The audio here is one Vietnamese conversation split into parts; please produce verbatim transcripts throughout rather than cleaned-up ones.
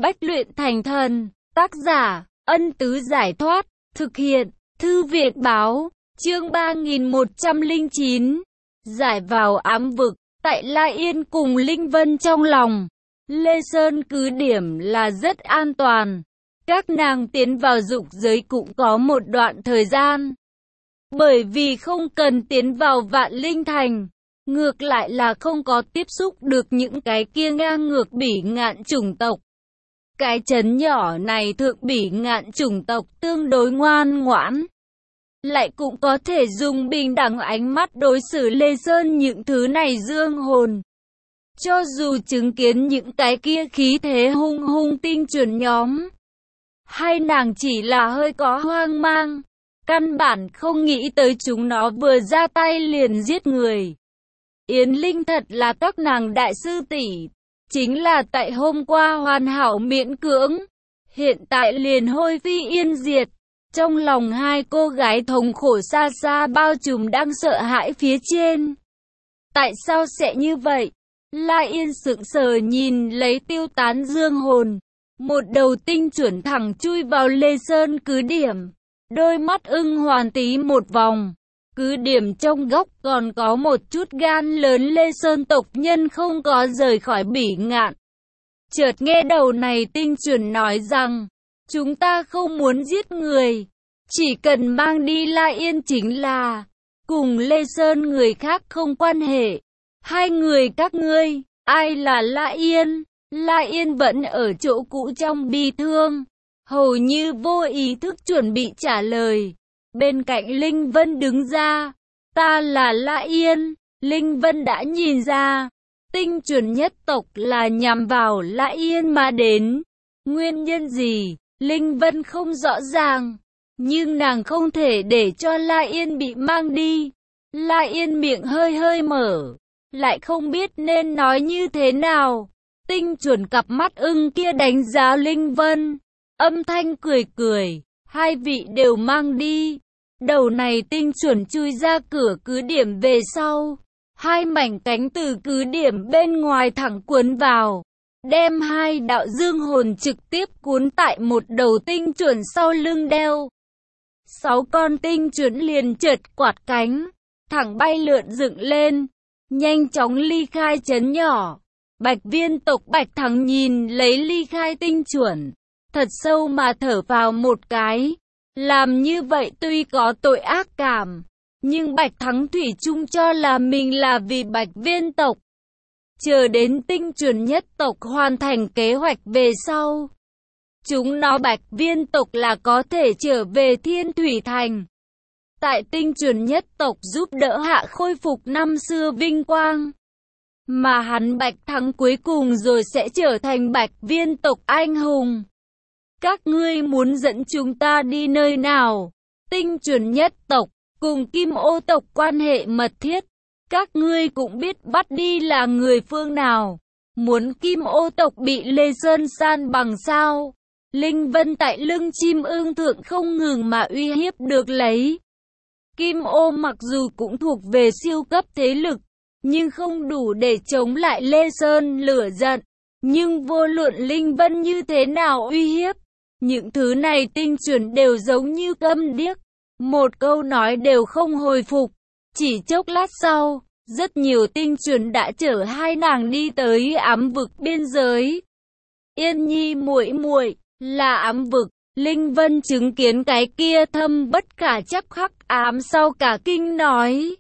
Bách luyện thành thần, tác giả, Ân Tứ Giải Thoát, thực hiện, Thư Viện Báo, chương ba nghìn một trăm lẻ chín, giải vào ám vực, tại La Yên cùng Linh Vân trong lòng. Lê Sơn cứ điểm là rất an toàn, các nàng tiến vào dục giới cũng có một đoạn thời gian. Bởi vì không cần tiến vào Vạn Linh Thành, ngược lại là không có tiếp xúc được những cái kia ngang ngược bỉ ngạn chủng tộc. Cái trấn nhỏ này thượng bỉ ngạn chủng tộc tương đối ngoan ngoãn, lại cũng có thể dùng bình đẳng ánh mắt đối xử Lê Sơn những thứ này dương hồn. Cho dù chứng kiến những cái kia khí thế hung hung tinh chuẩn nhóm, hai nàng chỉ là hơi có hoang mang, căn bản không nghĩ tới chúng nó vừa ra tay liền giết người. Yến Linh thật là các nàng đại sư tỷ, chính là tại hôm qua hoàn hảo miễn cưỡng, hiện tại liền hôi phi yên diệt. Trong lòng hai cô gái thống khổ xa xa bao trùm đang sợ hãi phía trên. Tại sao sẽ như vậy? La Yên sững sờ nhìn lấy tiêu tán dương hồn, một đầu tinh chuẩn thẳng chui vào Lê Sơn cứ điểm, đôi mắt ưng hoàn tí một vòng. Cứ điểm trong góc còn có một chút gan lớn Lê Sơn tộc nhân không có rời khỏi bỉ ngạn. Chợt nghe đầu này tinh chuẩn nói rằng, chúng ta không muốn giết người, chỉ cần mang đi La Yên chính là, cùng Lê Sơn người khác không quan hệ. Hai người các ngươi, ai là La Yên? La Yên vẫn ở chỗ cũ trong bi thương, hầu như vô ý thức chuẩn bị trả lời. Bên cạnh Linh Vân đứng ra, ta là La Yên. Linh Vân đã nhìn ra, tinh chuẩn nhất tộc là nhằm vào La Yên mà đến. Nguyên nhân gì, Linh Vân không rõ ràng, nhưng nàng không thể để cho La Yên bị mang đi. La Yên miệng hơi hơi mở, lại không biết nên nói như thế nào. Tinh chuẩn cặp mắt ưng kia đánh giá Linh Vân, âm thanh cười cười, hai vị đều mang đi. Đầu này tinh chuẩn chui ra cửa cứ điểm về sau, hai mảnh cánh từ cứ điểm bên ngoài thẳng cuốn vào, đem hai đạo dương hồn trực tiếp cuốn tại một đầu tinh chuẩn sau lưng đeo. Sáu con tinh chuẩn liền chợt quạt cánh, thẳng bay lượn dựng lên, nhanh chóng ly khai trấn nhỏ. Bạch Viên tộc Bạch Thắng nhìn lấy ly khai tinh chuẩn, thật sâu mà thở vào một cái. Làm như vậy tuy có tội ác cảm, nhưng Bạch Thắng thủy chung cho là mình là vì Bạch Viên tộc. Chờ đến tinh chuẩn nhất tộc hoàn thành kế hoạch về sau, chúng nó Bạch Viên tộc là có thể trở về Thiên Thủy Thành. Tại tinh chuẩn nhất tộc giúp đỡ hạ khôi phục năm xưa vinh quang. Mà hắn Bạch Thắng cuối cùng rồi sẽ trở thành Bạch Viên tộc anh hùng. Các ngươi muốn dẫn chúng ta đi nơi nào? Tinh chuẩn nhất tộc cùng Kim Ô tộc quan hệ mật thiết. Các ngươi cũng biết bắt đi là người phương nào. Muốn Kim Ô tộc bị Lê Sơn san bằng sao? Linh Vân tại lưng chim ưng thượng không ngừng mà uy hiếp được lấy. Kim Ô mặc dù cũng thuộc về siêu cấp thế lực, nhưng không đủ để chống lại Lê Sơn lửa giận. Nhưng vô luận Linh Vân như thế nào uy hiếp, những thứ này tinh chuẩn đều giống như câm điếc, một câu nói đều không hồi phục. Chỉ chốc lát sau, rất nhiều tinh chuẩn đã chở hai nàng đi tới ám vực biên giới. Yên Nhi muội muội, là ám vực. Linh Vân chứng kiến cái kia thâm bất khả chắc khắc ám sau cả kinh nói.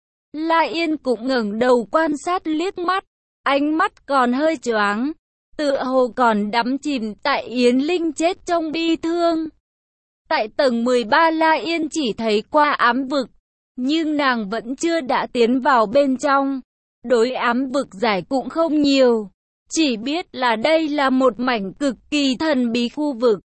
La Yên cũng ngẩng đầu quan sát liếc mắt, ánh mắt còn hơi choáng, tựa hồ còn đắm chìm tại Yến Linh chết trong bi thương. Tại tầng mười ba La Yên chỉ thấy qua ám vực, nhưng nàng vẫn chưa đã tiến vào bên trong. Đối ám vực giải cũng không nhiều, chỉ biết là đây là một mảnh cực kỳ thần bí khu vực.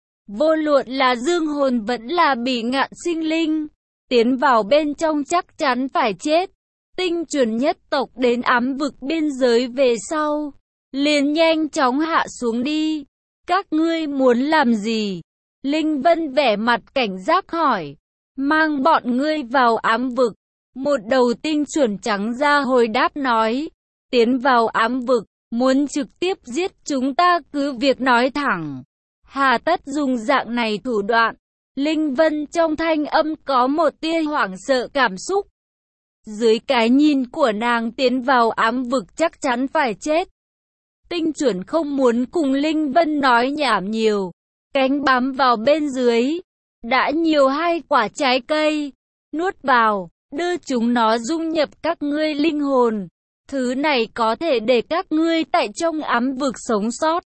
Vô luận là dương hồn vẫn là bỉ ngạn sinh linh, tiến vào bên trong chắc chắn phải chết. Tinh chuẩn nhất tộc đến ám vực biên giới về sau, liền nhanh chóng hạ xuống đi. Các ngươi muốn làm gì? Linh Vân vẻ mặt cảnh giác hỏi. Mang bọn ngươi vào ám vực. Một đầu tinh chuẩn trắng ra hồi đáp nói. Tiến vào ám vực, Muốn trực tiếp giết chúng ta cứ việc nói thẳng. Hà tất dùng dạng này thủ đoạn. Linh Vân trong thanh âm có một tia hoảng sợ cảm xúc. Dưới cái nhìn của nàng, tiến vào ám vực chắc chắn phải chết. Tinh chuẩn không muốn cùng Linh Vân nói nhảm nhiều. Cánh bám vào bên dưới. Đã nhiều hai quả trái cây. Nuốt vào, đưa chúng nó dung nhập các ngươi linh hồn. Thứ này có thể để các ngươi tại trong ám vực sống sót.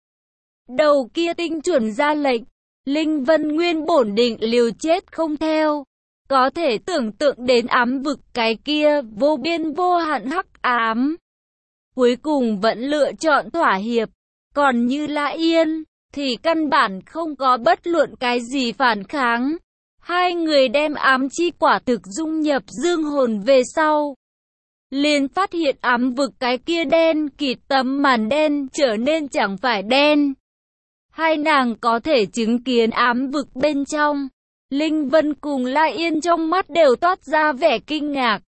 Đầu kia tinh chuẩn ra lệnh. Linh Vân nguyên bổn định liều chết không theo. Có thể tưởng tượng đến ám vực cái kia vô biên vô hạn hắc ám. Cuối cùng vẫn lựa chọn thỏa hiệp. Còn như La Yên thì căn bản không có bất luận cái gì phản kháng. Hai người đem ám chi quả thực dung nhập dương hồn về sau. Liền phát hiện ám vực cái kia đen kịt, tấm màn đen trở nên chẳng phải đen. Hai nàng có thể chứng kiến ám vực bên trong. Linh Vân cùng La Yên trong mắt đều toát ra vẻ kinh ngạc.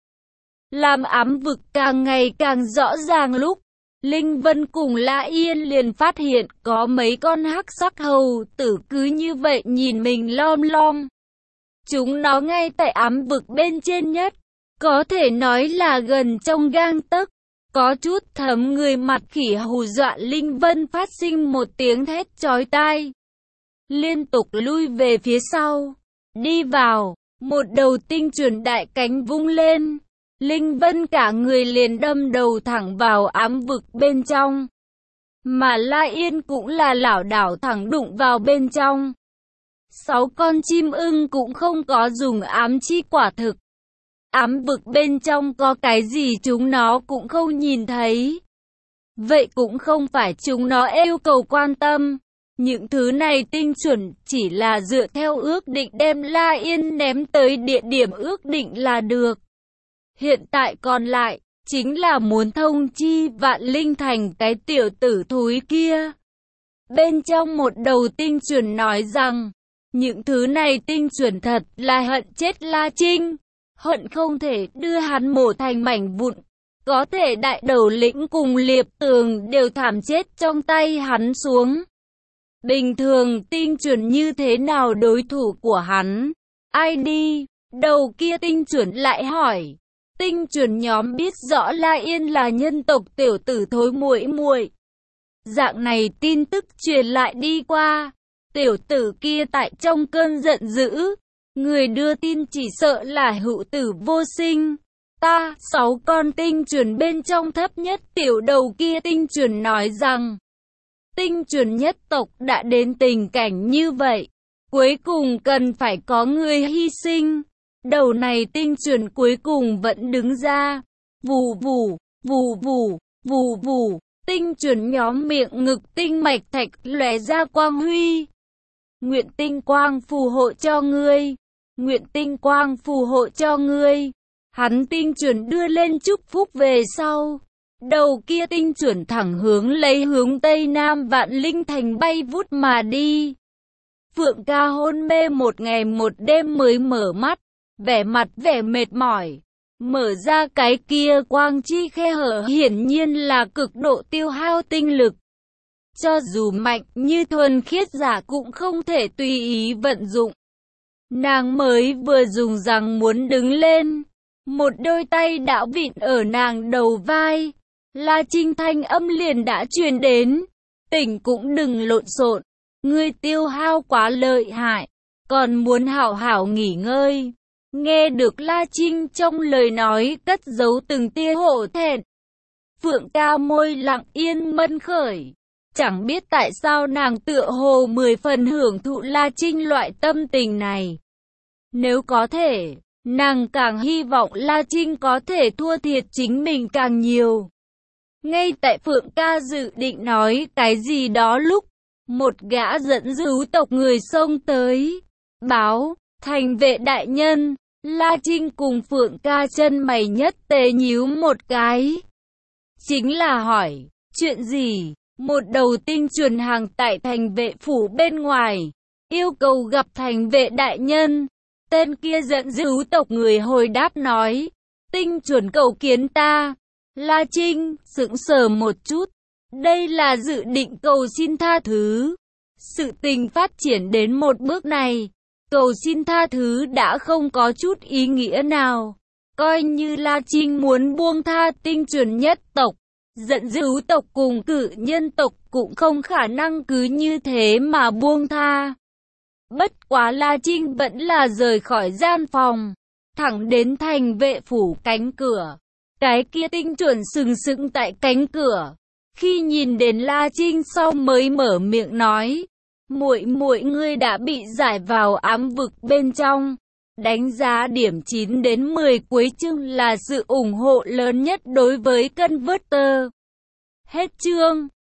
Làm ám vực càng ngày càng rõ ràng lúc, Linh Vân cùng La Yên liền phát hiện có mấy con hắc sắc hầu tử cứ như vậy nhìn mình lom lom. Chúng nó ngay tại ám vực bên trên nhất, có thể nói là gần trong gang tấc. Có chút thấm người, mặt khỉ hù dọa Linh Vân phát sinh một tiếng thét chói tai. Liên tục lui về phía sau. Đi vào, một đầu tinh chuẩn đại cánh vung lên. Linh Vân cả người liền đâm đầu thẳng vào ám vực bên trong. Mà La Yên cũng là lảo đảo thẳng đụng vào bên trong. Sáu con chim ưng cũng không có dùng ám chi quả thực. Ám vực bên trong có cái gì chúng nó cũng không nhìn thấy. Vậy cũng không phải chúng nó yêu cầu quan tâm. Những thứ này tinh chuẩn chỉ là dựa theo ước định đem La Yên ném tới địa điểm ước định là được. Hiện tại còn lại, chính là muốn thông chi Vạn Linh Thành cái tiểu tử thúi kia. Bên trong một đầu tinh chuẩn nói rằng, những thứ này tinh chuẩn thật là hận chết La Trinh. Hận không thể đưa hắn mổ thành mảnh vụn. Có thể đại đầu lĩnh cùng Liệp Tường đều thảm chết trong tay hắn xuống. Bình thường tinh chuẩn như thế nào đối thủ của hắn? Ai đi? Đầu kia tinh chuẩn lại hỏi. Tinh chuẩn nhóm biết rõ La Yên là nhân tộc tiểu tử thối muội muội. Dạng này tin tức truyền lại đi qua. Tiểu tử kia tại trong cơn giận dữ. Người đưa tin chỉ sợ là Hữu Tử Vô Sinh. Ta, sáu con tinh chuẩn bên trong thấp nhất tiểu đầu kia tinh chuẩn nói rằng. Tinh chuẩn nhất tộc đã đến tình cảnh như vậy. Cuối cùng cần phải có người hy sinh. Đầu này tinh chuẩn cuối cùng vẫn đứng ra. Vù vù, vù vù, vù vù. Tinh chuẩn nhóm miệng ngực tinh mạch thạch lóe ra quang huy. Nguyện tinh quang phù hộ cho ngươi. Nguyện tinh quang phù hộ cho ngươi. Hắn tinh chuẩn đưa lên chúc phúc về sau. Đầu kia tinh chuẩn thẳng hướng lấy hướng Tây Nam Vạn Linh Thành bay vút mà đi. Phượng Ca hôn mê một ngày một đêm mới mở mắt. Vẻ mặt vẻ mệt mỏi. Mở ra cái kia quang chi khe hở hiển nhiên là cực độ tiêu hao tinh lực. Cho dù mạnh như thuần khiết giả cũng không thể tùy ý vận dụng. Nàng mới vừa dùng rằng muốn đứng lên. Một đôi tay đã vịn ở nàng đầu vai. La Trinh thanh âm liền đã truyền đến. Tỉnh cũng đừng lộn xộn. Ngươi tiêu hao quá lợi hại. Còn muốn hảo hảo nghỉ ngơi. Nghe được La Trinh trong lời nói cất giấu từng tia hổ thẹn. Phượng Ca môi lặng yên mân khởi. Chẳng biết tại sao nàng tựa hồ mười phần hưởng thụ La Trinh loại tâm tình này. Nếu có thể, nàng càng hy vọng La Trinh có thể thua thiệt chính mình càng nhiều. Ngay tại Phượng Ca dự định nói cái gì đó lúc, một gã dẫn dữ tộc người xông tới. Báo, thành vệ đại nhân, La Trinh cùng Phượng Ca chân mày nhất tề nhíu một cái. Chính là hỏi, chuyện gì? Một đầu tinh chuẩn hàng tại thành vệ phủ bên ngoài, yêu cầu gặp thành vệ đại nhân. Tên kia giận dữ tộc người hồi đáp nói, tinh chuẩn cầu kiến ta. La Trinh sững sờ một chút, Đây là dự định cầu xin tha thứ. Sự tình phát triển đến một bước này, cầu xin tha thứ đã không có chút ý nghĩa nào. Coi như La Trinh muốn buông tha tinh chuẩn nhất tộc, giận dữ tộc cùng cử nhân tộc cũng không khả năng cứ như thế mà buông tha. Bất quá La Trinh vẫn là rời khỏi gian phòng, thẳng đến thành vệ phủ cánh cửa. Cái kia tinh chuẩn sừng sững tại cánh cửa. Khi nhìn đến La Trinh sau mới mở miệng nói, muội muội ngươi đã bị giải vào ám vực bên trong. Đánh giá điểm chín đến mười cuối chương là sự ủng hộ lớn nhất đối với Converter. Hết chương.